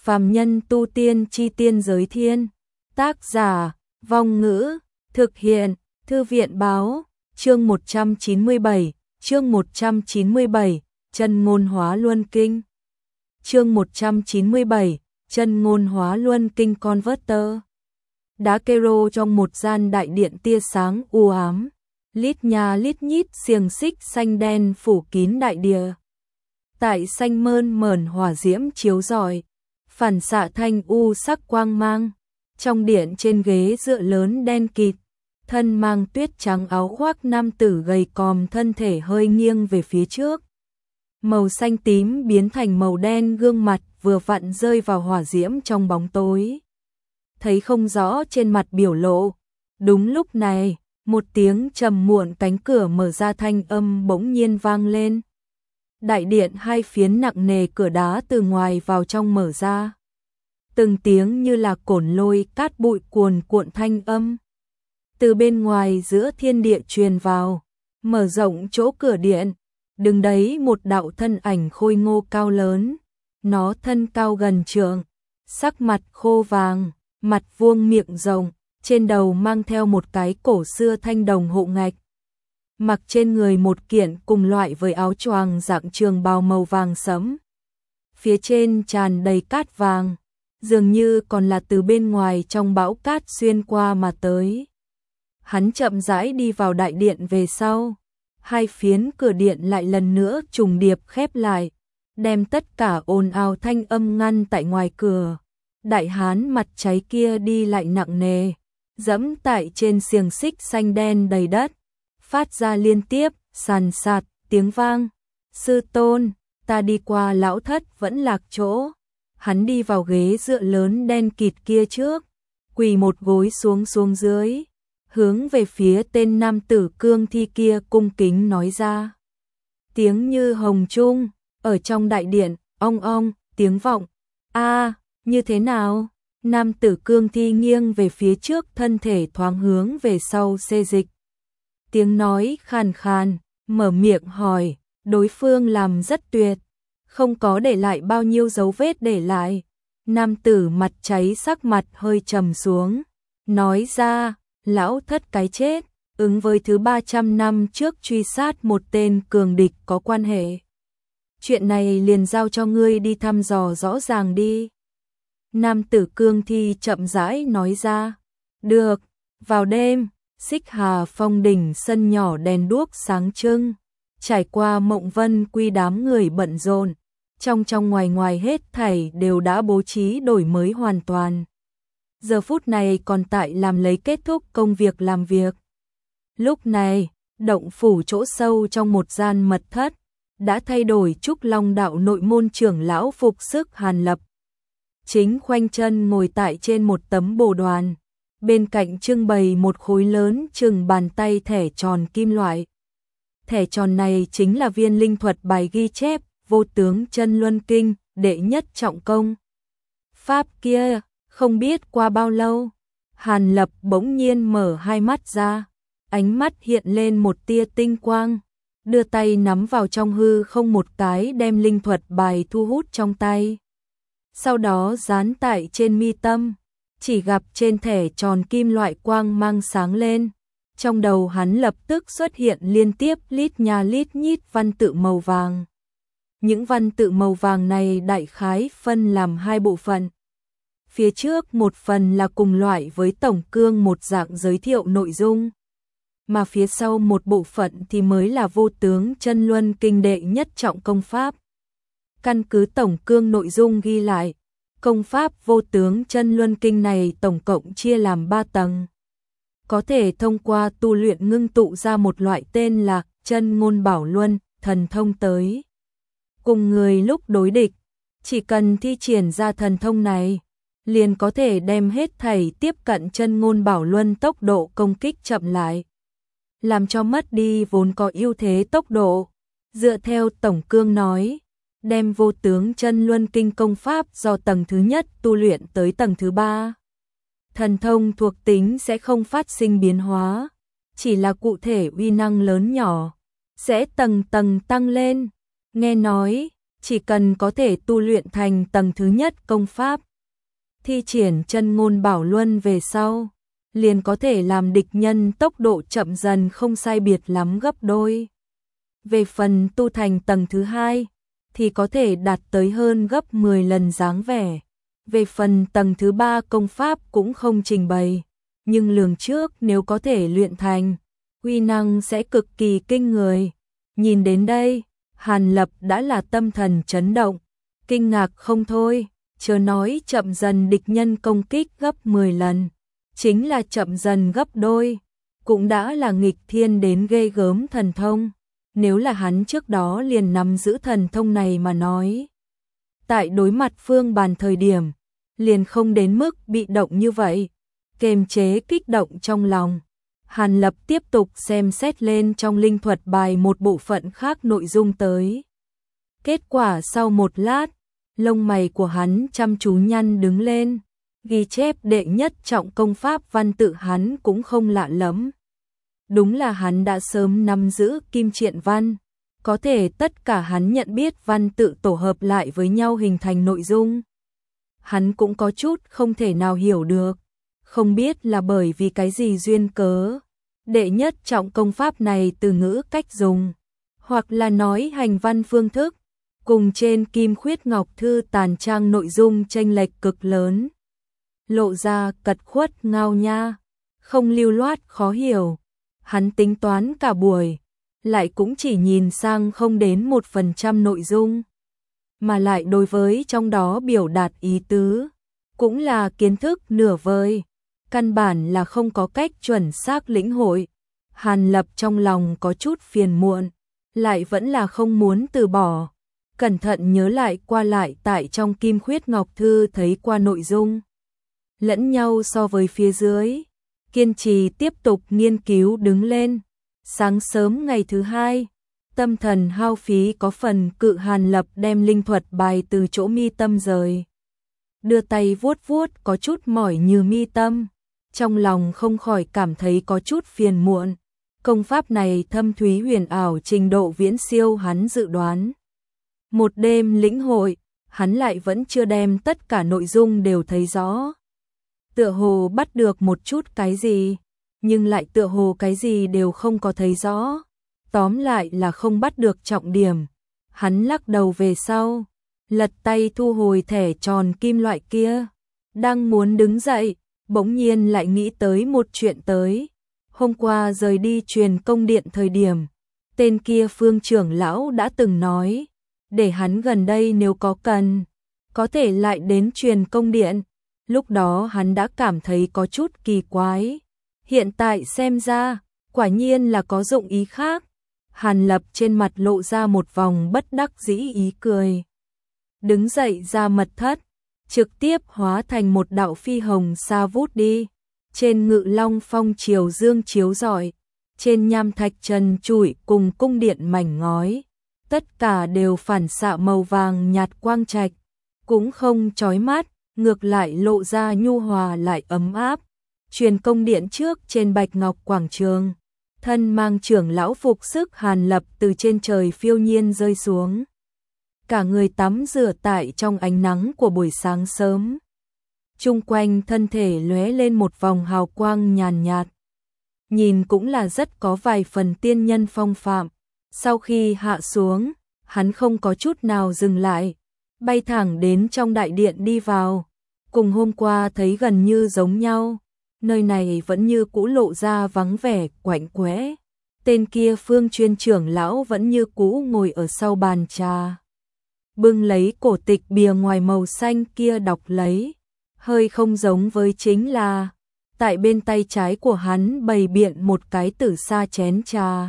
Phàm nhân tu tiên chi tiên giới thiên. Tác giả, Vong Ngữ, thực hiện, Thư viện Báo, chương 197, Chân ngôn hóa luân kinh. Chương 197, Chân ngôn hóa luân kinh converter. Đá kero trong một gian đại điện tia sáng u ám, lít nha lít nhít xiềng xích xanh đen phủ kín đại địa. Tại xanh mơn mởn hỏa diễm chiếu rọi, phản xạ thanh u sắc quang mang. Trong điện trên ghế dựa lớn đen kịt, thân mang tuyết trắng áo khoác nam tử gầy còm, thân thể hơi nghiêng về phía trước. Màu xanh tím biến thành màu đen, gương mặt vừa vặn rơi vào hỏa diễm trong bóng tối. Thấy không rõ trên mặt biểu lộ. Đúng lúc này, một tiếng trầm muộn cánh cửa mở ra, thanh âm bỗng nhiên vang lên. Đại điện hai phiến nặng nề cửa đá từ ngoài vào trong mở ra. Từng tiếng như là cổn lôi cát bụi cuồn cuộn thanh âm. Từ bên ngoài giữa thiên địa truyền vào, mở rộng chỗ cửa điện. Đứng đấy một đạo thân ảnh khôi ngô cao lớn. Nó thân cao gần trượng, sắc mặt khô vàng, mặt vuông miệng rộng, trên đầu mang theo một cái cổ xưa thanh đồng hộ ngạch. Mặc trên người một kiện cùng loại với áo choàng dạng trường bào màu vàng sẫm. Phía trên tràn đầy cát vàng, dường như còn là từ bên ngoài trong bão cát xuyên qua mà tới. Hắn chậm rãi đi vào đại điện về sau. Hai phiến cửa điện lại lần nữa trùng điệp khép lại, đem tất cả ồn ào thanh âm ngăn tại ngoài cửa. Đại hán mặt cháy kia đi lại nặng nề, dẫm tại trên xiềng xích xanh đen đầy đất, phát ra liên tiếp sàn sạt tiếng vang. Sư tôn, ta đi qua lão thất vẫn lạc chỗ. Hắn đi vào ghế dựa lớn đen kịt kia trước, quỳ một gối xuống dưới, hướng về phía tên nam tử cương thi kia cung kính nói ra. Tiếng như hồng trung, ở trong đại điện, ong ong, tiếng vọng. A, như thế nào? Nam tử cương thi nghiêng về phía trước, thân thể thoáng hướng về sau xê dịch. Tiếng nói khàn khàn, mở miệng hỏi, đối phương làm rất tuyệt, không có để lại bao nhiêu dấu vết để lại. Nam tử mặt cháy sắc mặt hơi trầm xuống, nói ra, lão thất cái chết, ứng với thứ 300 năm trước truy sát một tên cường địch có quan hệ. Chuyện này liền giao cho ngươi đi thăm dò rõ ràng đi. Nam tử cương thi chậm rãi nói ra. Được. Vào đêm, Xích Hà Phong đỉnh sân nhỏ đèn đuốc sáng trưng, trải qua Mộng Vân Quy đám người bận rộn, trong ngoài hết thảy đều đã bố trí đổi mới hoàn toàn. Giờ phút này còn tại làm lấy kết thúc công việc làm việc. Lúc này, động phủ chỗ sâu trong một gian mật thất đã thay đổi. Trúc Long đạo nội môn trưởng lão phục sức Hàn Lập chính khoanh chân ngồi tại trên một tấm bồ đoàn, bên cạnh trưng bày một khối lớn chừng bàn tay thẻ tròn kim loại. Thẻ tròn này chính là viên linh thuật bài ghi chép Vô Tướng Chân Luân Kinh đệ nhất trọng công pháp kia. Không biết qua bao lâu, Hàn Lập bỗng nhiên mở hai mắt ra, ánh mắt hiện lên một tia tinh quang, đưa tay nắm vào trong hư không một cái, đem linh thuật bài thu hút trong tay. Sau đó dán tại trên mi tâm, chỉ gặp trên thẻ tròn kim loại quang mang sáng lên. Trong đầu hắn lập tức xuất hiện liên tiếp lít nha lít nhít văn tự màu vàng. Những văn tự màu vàng này đại khái phân làm hai bộ phận. Phía trước một phần là cùng loại với tổng cương một dạng giới thiệu nội dung, mà phía sau một bộ phận thì mới là Vô Tướng Chân Luân Kinh đệ nhất trọng công pháp. Căn cứ tổng cương nội dung ghi lại, công pháp Vô Tướng Chân Luân Kinh này tổng cộng chia làm 3 tầng. Có thể thông qua tu luyện ngưng tụ ra một loại tên là Chân ngôn bảo luân thần thông tới. Cùng người lúc đối địch, chỉ cần thi triển ra thần thông này, liền có thể đem hết thảy tiếp cận chân ngôn bảo luân tốc độ công kích chậm lại, làm cho mất đi vốn có ưu thế tốc độ. Dựa theo tổng cương nói, đem Vô Tướng Chân Luân Kinh công pháp do tầng thứ nhất tu luyện tới tầng thứ 3. Thần thông thuộc tính sẽ không phát sinh biến hóa, chỉ là cụ thể uy năng lớn nhỏ sẽ tầng tầng tăng lên. Nghe nói, chỉ cần có thể tu luyện thành tầng thứ nhất công pháp, thi triển chân ngôn bảo luân về sau, liền có thể làm địch nhân tốc độ chậm dần không sai biệt lắm gấp đôi. Về phần tu thành tầng thứ hai, thì có thể đạt tới hơn gấp 10 lần dáng vẻ. Về phần tầng thứ ba công pháp cũng không trình bày, nhưng lường trước nếu có thể luyện thành, uy năng sẽ cực kỳ kinh người. Nhìn đến đây, Hàn Lập đã là tâm thần chấn động, kinh ngạc không thôi, chớ nói chậm dần địch nhân công kích gấp 10 lần, chính là chậm dần gấp đôi, cũng đã là nghịch thiên đến ghê gớm thần thông. Nếu là hắn trước đó liền nắm giữ thần thông này mà nói, tại đối mặt Phương Bàn thời điểm, liền không đến mức bị động như vậy. Kiềm chế kích động trong lòng, Hàn Lập tiếp tục xem xét lên trong linh thuật bài một bộ phận khác nội dung tới. Kết quả sau một lát, lông mày của hắn chăm chú nhăn đứng lên, ghi chép đệ nhất trọng công pháp văn tự hắn cũng không lạ lắm. Đúng là hắn đã sớm nắm giữ kim triện văn, có thể tất cả hắn nhận biết văn tự tổ hợp lại với nhau hình thành nội dung. Hắn cũng có chút không thể nào hiểu được, không biết là bởi vì cái gì duyên cớ. Đệ nhất trọng công pháp này từ ngữ cách dùng, hoặc là nói hành văn phương thức, cùng trên Kim Khuyết Ngọc Thư tàn trang nội dung chênh lệch cực lớn. Lộ ra cật khuất ngao nha, không lưu loát khó hiểu. Hắn tính toán cả buổi, lại cũng chỉ nhìn sang không đến 1% nội dung. Mà lại đối với trong đó biểu đạt ý tứ, cũng là kiến thức nửa vời, căn bản là không có cách chuẩn xác lĩnh hội. Hàn Lập trong lòng có chút phiền muộn, lại vẫn là không muốn từ bỏ. Cẩn thận nhớ lại qua lại tại trong Kim Khuyết Ngọc Thư thấy qua nội dung, lẫn nhau so với phía dưới, kiên trì tiếp tục nghiên cứu đứng lên. Sáng sớm ngày thứ hai, tâm thần hao phí có phần cự, Hàn Lập đem linh thuật bài từ chỗ mi tâm rời. Đưa tay vuốt vuốt có chút mỏi như mi tâm, trong lòng không khỏi cảm thấy có chút phiền muộn. Công pháp này thâm thúy huyền ảo trình độ viễn siêu hắn dự đoán. Một đêm lĩnh hội, hắn lại vẫn chưa đem tất cả nội dung đều thấy rõ. Tựa hồ bắt được một chút cái gì, nhưng lại tựa hồ cái gì đều không có thấy rõ. Tóm lại là không bắt được trọng điểm. Hắn lắc đầu về sau, lật tay thu hồi thẻ tròn kim loại kia. Đang muốn đứng dậy, bỗng nhiên lại nghĩ tới một chuyện tới. Hôm qua rời đi truyền công điện thời điểm, tên kia Phương trưởng lão đã từng nói, để hắn gần đây nếu có cần, có thể lại đến truyền công điện. Lúc đó hắn đã cảm thấy có chút kỳ quái. Hiện tại xem ra, quả nhiên là có dụng ý khác. Hàn Lập trên mặt lộ ra một vòng bất đắc dĩ ý cười. Đứng dậy ra mật thất, trực tiếp hóa thành một đạo phi hồng xa vút đi. Trên Ngự Long phong chiều dương chiếu rọi, trên nham thạch trần trụi cùng cung điện mảnh ngói, tất cả đều phản xạ màu vàng nhạt quang trạch, cũng không chói mắt, ngược lại lộ ra nhu hòa lại ấm áp. Truyền công điện trước trên Bạch Ngọc quảng trường, thân mang trưởng lão phục sức Hàn Lập từ trên trời phiêu nhiên rơi xuống. Cả người tắm rửa tại trong ánh nắng của buổi sáng sớm. Chung quanh thân thể lóe lên một vòng hào quang nhàn nhạt. Nhìn cũng là rất có vài phần tiên nhân phong phạm. Sau khi hạ xuống, hắn không có chút nào dừng lại, bay thẳng đến trong đại điện đi vào. Cùng hôm qua thấy gần như giống nhau, nơi này vẫn như cũ lộ ra vắng vẻ, quạnh quẽ. Tên kia Phương Chuyên trưởng lão vẫn như cũ ngồi ở sau bàn trà, bưng lấy cổ tịch bìa ngoài màu xanh kia đọc lấy. Hơi không giống với chính là, tại bên tay trái của hắn bày biện một cái tử sa chén trà.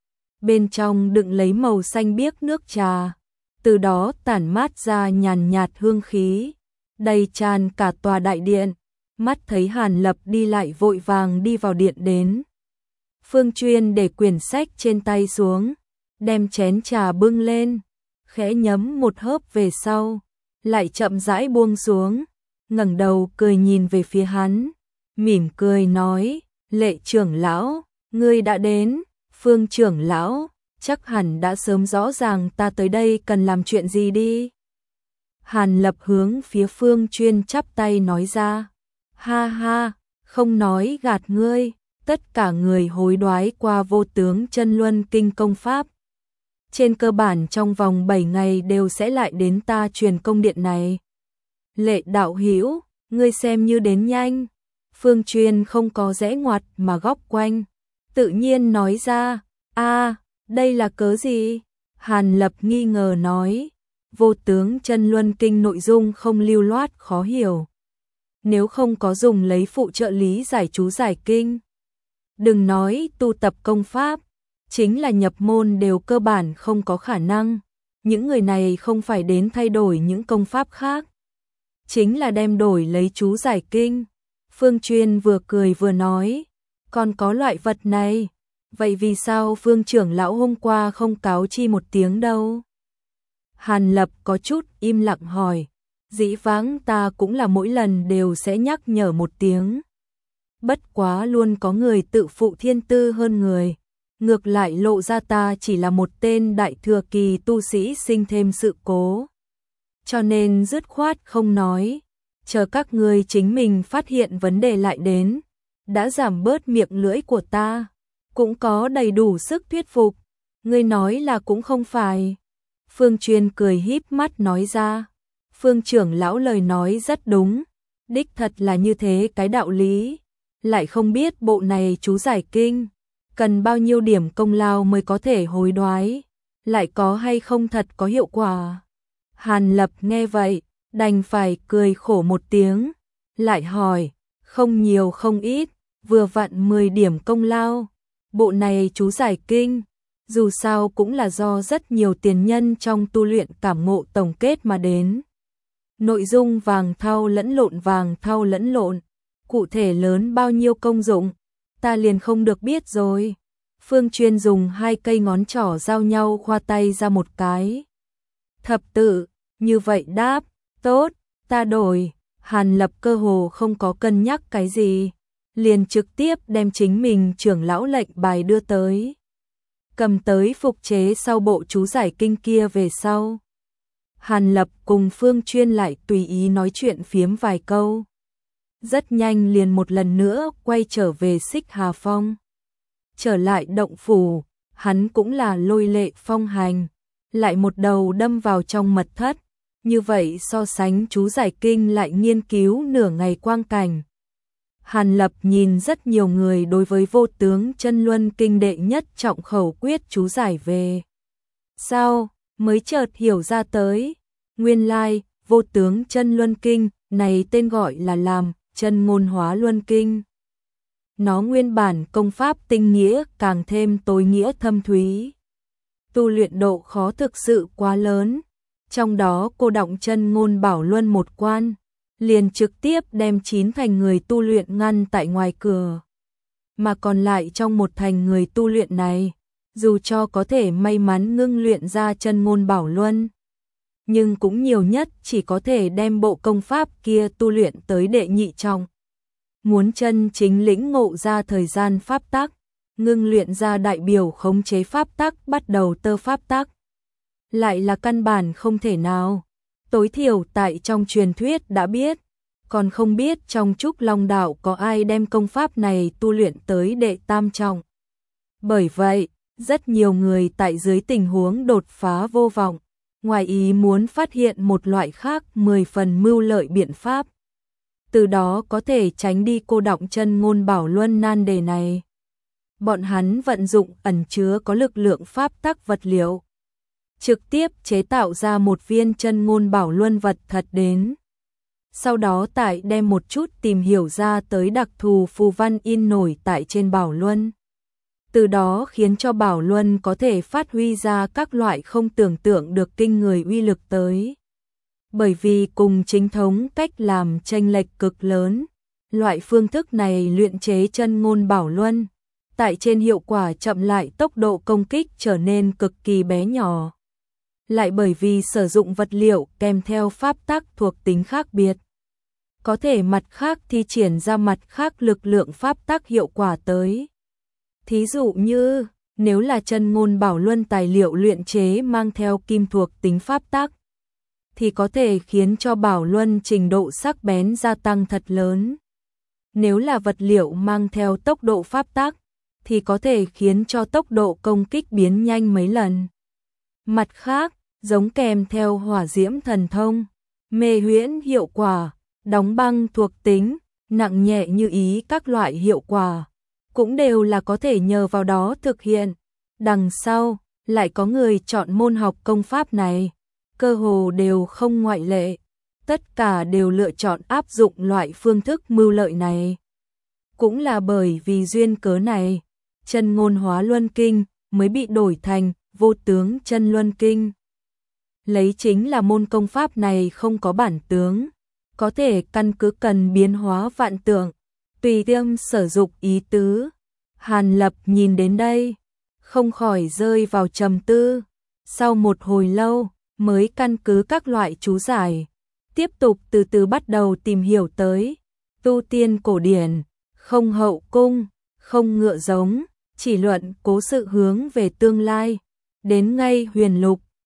Bên trong đựng lấy màu xanh biếc nước trà, từ đó tản mát ra nhàn nhạt hương khí, đầy tràn cả tòa đại điện. Mắt thấy Hàn Lập đi lại vội vàng đi vào điện đến. Phương Chuyên để quyển sách trên tay xuống, đem chén trà bưng lên, khẽ nhấm một hớp về sau, lại chậm rãi buông xuống, ngẩng đầu cười nhìn về phía hắn, mỉm cười nói, Lệ trưởng lão, ngươi đã đến. Phương trưởng lão, chắc hẳn đã sớm rõ ràng ta tới đây cần làm chuyện gì đi. Hàn Lập hướng phía Phương Chuyên chắp tay nói ra. Ha ha, không nói gạt ngươi, tất cả người hối đoái qua vô tướng chân luân kinh công pháp. Trên cơ bản trong vòng 7 ngày đều sẽ lại đến ta truyền công điện này. Lệ đạo hữu, ngươi xem như đến nhanh. Phương Chuyên không có rẽ ngoặt mà góc quanh, tự nhiên nói ra. Đây là cớ gì? Hàn Lập nghi ngờ nói. Vô tướng chân luân kinh nội dung không lưu loát khó hiểu. Nếu không có dùng lấy phụ trợ lý giải chú giải kinh, đừng nói tu tập công pháp, chính là nhập môn đều cơ bản không có khả năng. Những người này không phải đến thay đổi những công pháp khác, chính là đem đổi lấy chú giải kinh. Phương Chuyên vừa cười vừa nói, còn có loại vật này, vậy vì sao Phương trưởng lão hôm qua không cáo chi một tiếng đâu? Hàn Lập có chút im lặng hỏi, dĩ vãng ta cũng là mỗi lần đều sẽ nhắc nhở một tiếng. Bất quá luôn có người tự phụ thiên tư hơn người, ngược lại lộ ra ta chỉ là một tên đại thừa kỳ tu sĩ sinh thêm sự cố. Cho nên dứt khoát không nói, chờ các người chính mình phát hiện vấn đề lại đến, đã giảm bớt miệng lưỡi của ta, cũng có đầy đủ sức thuyết phục. Ngươi nói là cũng không phải. Phương Chuyên cười híp mắt nói ra. Phương trưởng lão lời nói rất đúng, đích thật là như thế cái đạo lý. Lại không biết bộ này chú giải kinh, cần bao nhiêu điểm công lao mới có thể hối đoái, lại có hay không thật có hiệu quả. Hàn Lập nghe vậy, đành phải cười khổ một tiếng, lại hỏi, không nhiều không ít, vừa vặn 10 điểm công lao. Bộ này chú giải kinh, dù sao cũng là do rất nhiều tiền nhân trong tu luyện cảm ngộ tổng kết mà đến. Nội dung vàng thau lẫn lộn, cụ thể lớn bao nhiêu công dụng, ta liền không được biết rồi. Phương Chuyên dùng 2 cây ngón trỏ giao nhau khoa tay ra một cái. Thập tự, như vậy đáp, tốt, ta đổi. Hàn Lập cơ hồ không có cân nhắc cái gì, liền trực tiếp đem chính mình trưởng lão lệnh bài đưa tới. Cầm tới phục chế sau bộ chú giải kinh kia về sau. Hàn Lập cùng Phương Chuyên lại tùy ý nói chuyện phiếm vài câu. Rất nhanh liền một lần nữa quay trở về Xích Hà Phong. Trở lại động phủ, hắn cũng là lôi lệ phong hành, lại một đầu đâm vào trong mật thất. Như vậy so sánh chú giải kinh lại nghiên cứu nửa ngày quang cảnh. Hàn Lập nhìn rất nhiều người đối với vô tướng chân luân kinh đệ nhất trọng khẩu quyết chú giải về. Sao, mới chợt hiểu ra tới, nguyên lai, vô tướng chân luân kinh, này tên gọi là làm, chân ngôn hóa luân kinh. Nó nguyên bản công pháp tinh nghĩa càng thêm tối nghĩa thâm thúy. Tu luyện độ khó thực sự quá lớn, trong đó cô động chân ngôn bảo luân một quan, liền trực tiếp đem 9 thành người tu luyện ngăn tại ngoài cửa. Mà còn lại trong một thành người tu luyện này, dù cho có thể may mắn ngưng luyện ra chân ngôn bảo luân, nhưng cũng nhiều nhất chỉ có thể đem bộ công pháp kia tu luyện tới đệ nhị trọng. Muốn chân chính lĩnh ngộ ra thời gian pháp tắc, ngưng luyện ra đại biểu khống chế pháp tắc bắt đầu tơ pháp tắc, lại là căn bản không thể nào. Tối thiểu tại trong truyền thuyết đã biết, còn không biết trong Trúc Long đạo có ai đem công pháp này tu luyện tới đệ tam trọng. Bởi vậy, rất nhiều người tại dưới tình huống đột phá vô vọng, ngoài ý muốn phát hiện một loại khác 10 phần mưu lợi biện pháp. Từ đó có thể tránh đi cô động chân ngôn bảo luân nan đề này. Bọn hắn vận dụng ẩn chứa có lực lượng pháp tắc vật liệu, trực tiếp chế tạo ra một viên chân ngôn bảo luân vật thật đến. Sau đó tại đem một chút tìm hiểu ra tới đặc thù phù văn in nổi tại trên bảo luân. Từ đó khiến cho bảo luân có thể phát huy ra các loại không tưởng tượng được kinh người uy lực tới. Bởi vì cùng chính thống cách làm chênh lệch cực lớn, loại phương thức này luyện chế chân ngôn bảo luân, tại trên hiệu quả chậm lại tốc độ công kích trở nên cực kỳ bé nhỏ. Lại bởi vì sử dụng vật liệu kèm theo pháp tắc thuộc tính khác biệt, có thể mặt khác thi triển ra mặt khác lực lượng pháp tắc hiệu quả tới. Thí dụ như, Nếu là chân ngôn bảo luân tài liệu luyện chế mang theo kim thuộc tính pháp tắc, thì có thể khiến cho bảo luân trình độ sắc bén gia tăng thật lớn. Nếu là vật liệu mang theo tốc độ pháp tắc, thì có thể khiến cho tốc độ công kích biến nhanh mấy lần. Mặt khác, giống kèm theo hỏa diễm thần thông, mê huyễn hiệu quả, đóng băng thuộc tính, nặng nhẹ như ý các loại hiệu quả, cũng đều là có thể nhờ vào đó thực hiện. Đằng sau, lại có người chọn môn học công pháp này, cơ hồ đều không ngoại lệ, tất cả đều lựa chọn áp dụng loại phương thức mưu lợi này. Cũng là bởi vì duyên cớ này, chân ngôn hóa luân kinh mới bị đổi thành vô tướng chân luân kinh. Lấy chính là môn công pháp này không có bản tướng, có thể căn cứ cần biến hóa vạn tượng, tùy tiêm sử dụng ý tứ. Hàn Lập nhìn đến đây, không khỏi rơi vào trầm tư, sau một hồi lâu mới căn cứ các loại chú giải, tiếp tục từ từ bắt đầu tìm hiểu tới. Tu tiên cổ điển, không hậu cung, không ngựa giống, chỉ luận cố sự hướng về tương lai, đến ngay huyền lục,